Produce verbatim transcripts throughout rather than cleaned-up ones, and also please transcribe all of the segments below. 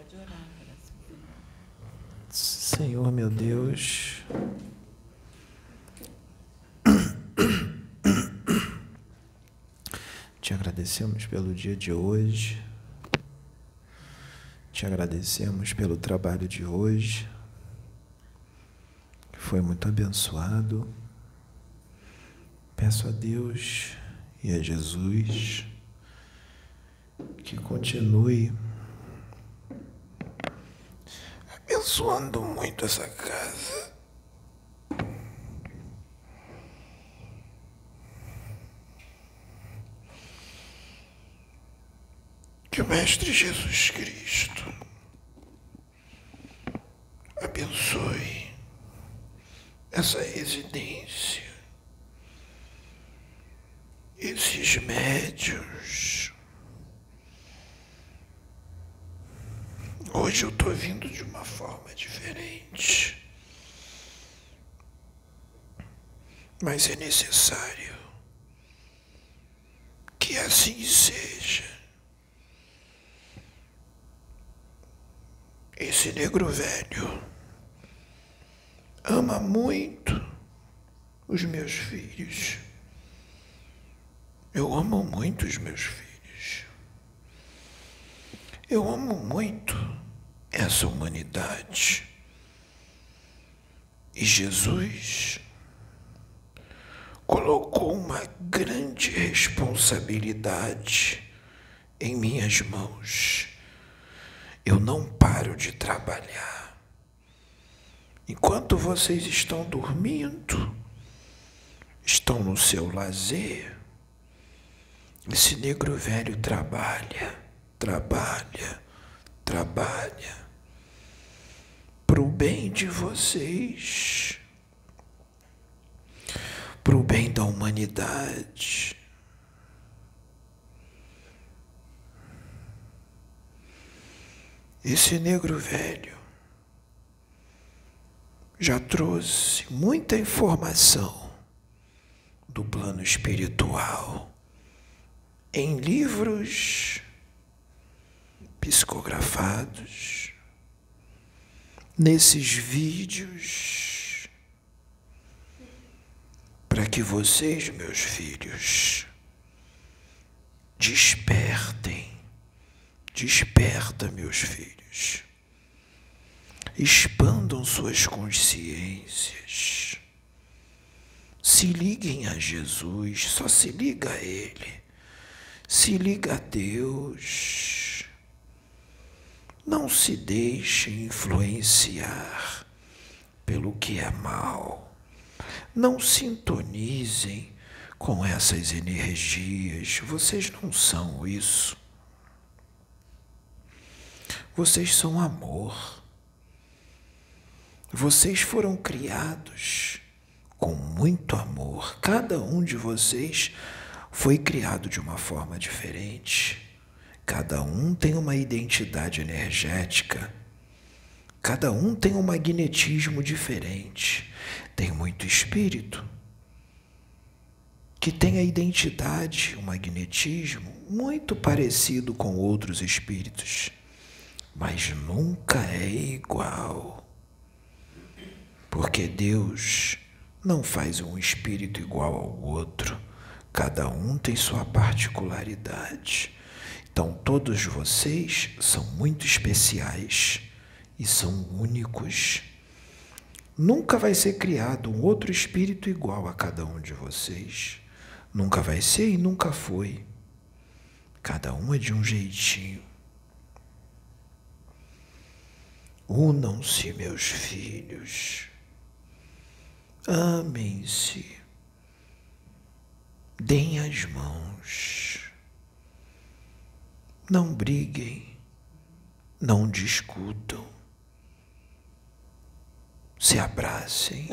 Pode orar, coração. Senhor, meu Deus, te agradecemos pelo dia de hoje, te agradecemos pelo trabalho de hoje, que foi muito abençoado. Peço a Deus e a Jesus que continue abençoando muito essa casa. Que o Mestre Jesus Cristo abençoe essa residência, esses médiuns. Hoje eu estou vindo de uma forma diferente, mas é necessário que assim seja. Esse negro velho ama muito os meus filhos. Eu amo muito os meus filhos. Eu amo muito essa humanidade. E Jesus colocou uma grande responsabilidade em minhas mãos. Eu não paro de trabalhar. Enquanto vocês estão dormindo, estão no seu lazer, esse negro velho trabalha, trabalha, trabalha, para o bem de vocês, para o bem da humanidade. Esse negro velho já trouxe muita informação do plano espiritual em livros psicografados, nesses vídeos, para que vocês, meus filhos, despertem. Desperta, meus filhos. Expandam suas consciências. Se liguem a Jesus, só se liga a Ele. Se liga a Deus. Não se deixem influenciar pelo que é mal. Não sintonizem com essas energias. Vocês não são isso. Vocês são amor. Vocês foram criados com muito amor. Cada um de vocês foi criado de uma forma diferente. Cada um tem uma identidade energética. Cada um tem um magnetismo diferente. Tem muito espírito que tem a identidade, o magnetismo muito parecido com outros espíritos. Mas nunca é igual, porque Deus não faz um espírito igual ao outro, cada um tem sua particularidade. Então todos vocês são muito especiais e são únicos. Nunca vai ser criado um outro espírito igual a cada um de vocês. Nunca vai ser e nunca foi. Cada um é de um jeitinho. Unam-se, meus filhos, amem-se, deem as mãos, não briguem, não discutam, se abracem.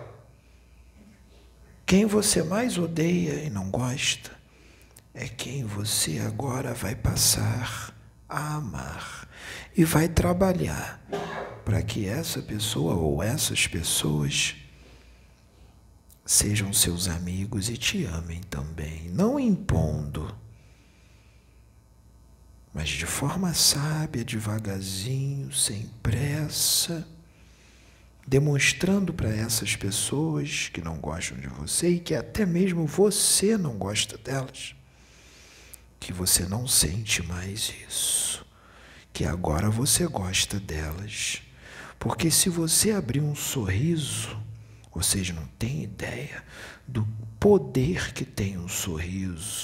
Quem você mais odeia e não gosta é quem você agora vai passar a amar e vai trabalhar para que essa pessoa ou essas pessoas sejam seus amigos e te amem também, não impondo, mas de forma sábia, devagarzinho, sem pressa, demonstrando para essas pessoas que não gostam de você e que até mesmo você não gosta delas, que você não sente mais isso, que agora você gosta delas. Porque se você abrir um sorriso, vocês não têm ideia do poder que tem um sorriso.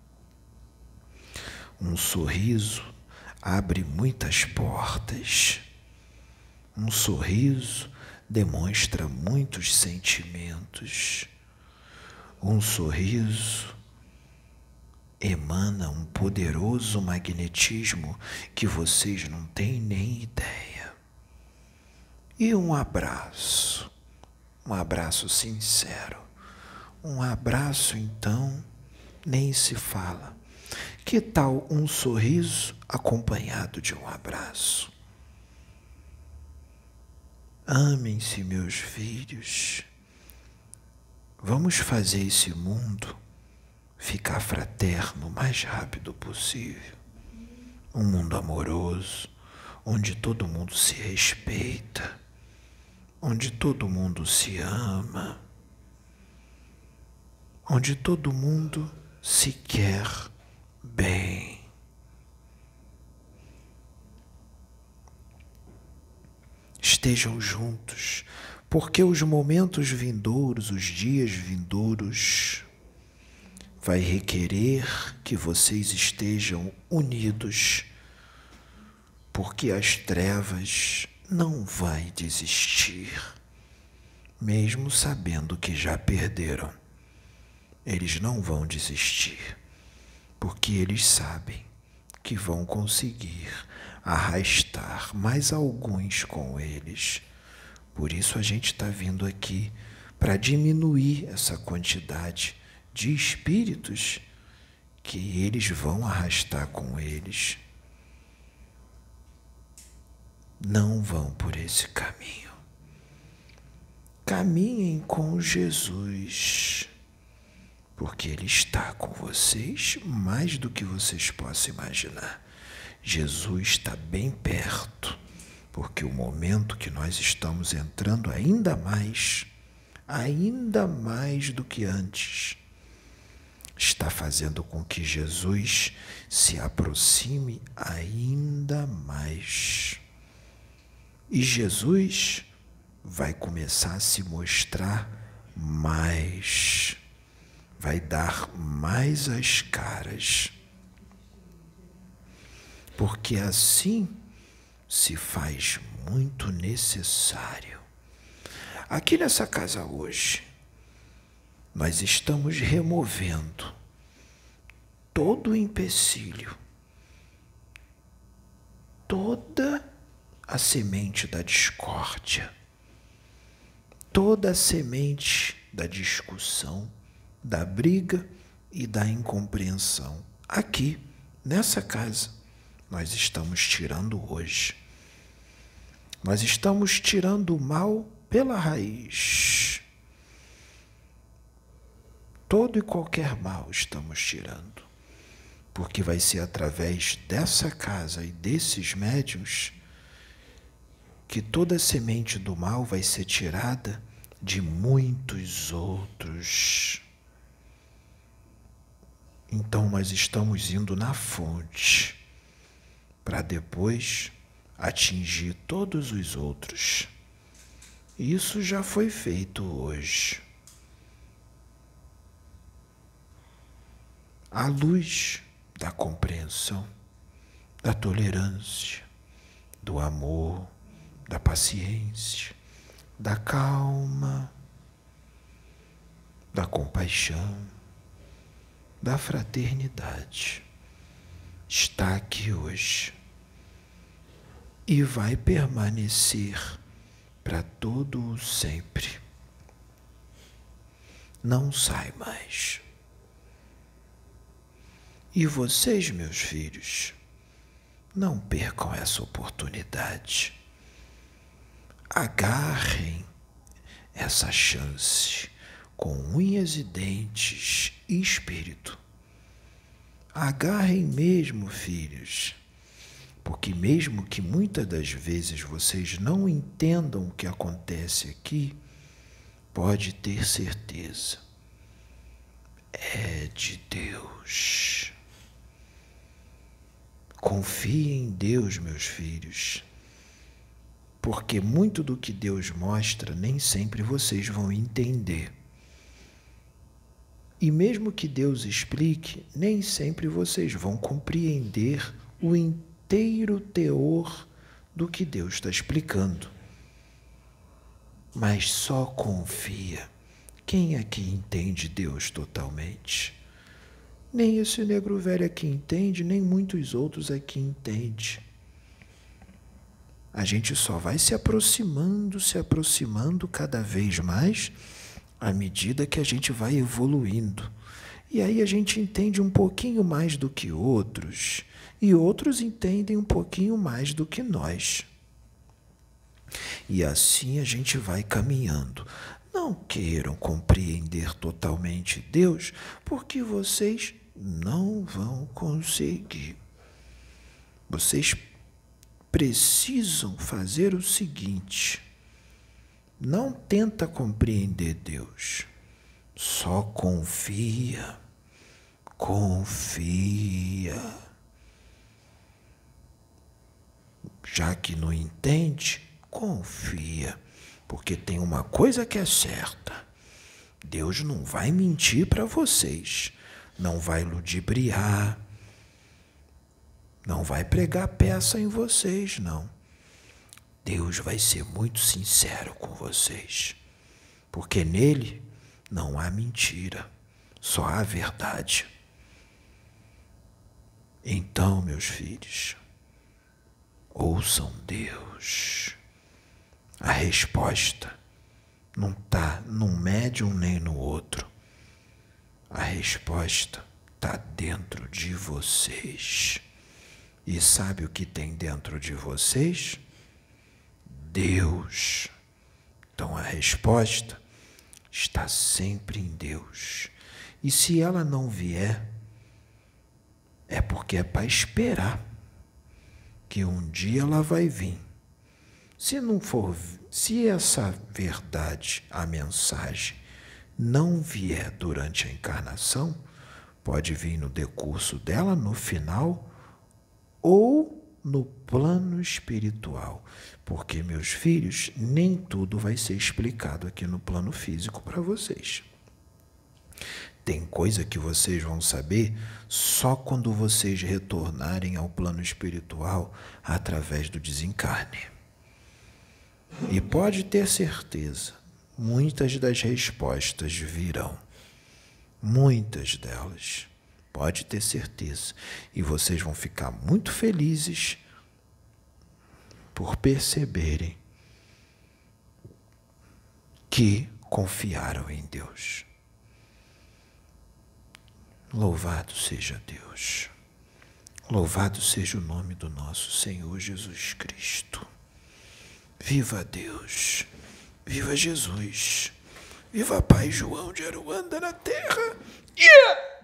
Um sorriso abre muitas portas. Um sorriso demonstra muitos sentimentos. Um sorriso emana um poderoso magnetismo que vocês não têm nem ideia. E um abraço, um abraço sincero. Um abraço, então, nem se fala. Que tal um sorriso acompanhado de um abraço? Amem-se, meus filhos. Vamos fazer esse mundo ficar fraterno o mais rápido possível. Um mundo amoroso, onde todo mundo se respeita, onde todo mundo se ama, onde todo mundo se quer bem. Estejam juntos, porque os momentos vindouros, os dias vindouros, vai requerer que vocês estejam unidos, porque as trevas não vai desistir, mesmo sabendo que já perderam. Eles não vão desistir, porque eles sabem que vão conseguir arrastar mais alguns com eles. Por isso a gente está vindo aqui para diminuir essa quantidade de espíritos que eles vão arrastar com eles. Não vão por esse caminho. Caminhem com Jesus, porque Ele está com vocês mais do que vocês possam imaginar. Jesus está bem perto, porque o momento que nós estamos entrando ainda mais, ainda mais do que antes, está fazendo com que Jesus se aproxime ainda mais. E Jesus vai começar a se mostrar mais, vai dar mais as caras, porque assim se faz muito necessário. Aqui nessa casa hoje, nós estamos removendo todo o empecilho, toda a semente da discórdia, toda a semente da discussão, da briga e da incompreensão. Aqui, nessa casa, nós estamos tirando hoje. Nós estamos tirando o mal pela raiz. Todo e qualquer mal estamos tirando, porque vai ser através dessa casa e desses médiuns que toda a semente do mal vai ser tirada de muitos outros. Então nós estamos indo na fonte para depois atingir todos os outros. Isso já foi feito hoje. À luz da compreensão, da tolerância, do amor, da paciência, da calma, da compaixão, da fraternidade, está aqui hoje e vai permanecer para todo o sempre. Não sai mais. E vocês, meus filhos, não percam essa oportunidade. Agarrem essa chance com unhas e dentes e espírito. Agarrem mesmo, filhos, porque mesmo que muitas das vezes vocês não entendam o que acontece aqui, pode ter certeza, é de Deus. Confiem em Deus, meus filhos, porque muito do que Deus mostra nem sempre vocês vão entender. E mesmo que Deus explique, nem sempre vocês vão compreender o inteiro teor do que Deus está explicando. Mas só confia. Quem aqui entende Deus totalmente? Nem esse negro velho aqui entende, nem muitos outros aqui entendem. A gente só vai se aproximando, se aproximando cada vez mais à medida que a gente vai evoluindo. E aí a gente entende um pouquinho mais do que outros, e outros entendem um pouquinho mais do que nós. E assim a gente vai caminhando. Não queiram compreender totalmente Deus, porque vocês não vão conseguir. Vocês precisam fazer o seguinte: não tenta compreender Deus, só confia, confia. Já que não entende, confia, porque tem uma coisa que é certa: Deus não vai mentir para vocês, não vai ludibriar, não vai pregar peça em vocês, não. Deus vai ser muito sincero com vocês, porque nele não há mentira, só há verdade. Então, meus filhos, ouçam Deus. A resposta não está num médium nem no outro. A resposta está dentro de vocês. E sabe o que tem dentro de vocês? Deus. Então a resposta está sempre em Deus. E se ela não vier, é porque é para esperar que um dia ela vai vir. Se não for, se essa verdade, a mensagem, não vier durante a encarnação, pode vir no decurso dela, no final, ou no plano espiritual. Porque, meus filhos, nem tudo vai ser explicado aqui no plano físico para vocês. Tem coisa que vocês vão saber só quando vocês retornarem ao plano espiritual através do desencarne. E pode ter certeza, muitas das respostas virão. Muitas delas. Pode ter certeza. E vocês vão ficar muito felizes por perceberem que confiaram em Deus. Louvado seja Deus. Louvado seja o nome do nosso Senhor Jesus Cristo. Viva Deus. Viva Jesus. Viva Pai João de Aruanda na terra. Yeah!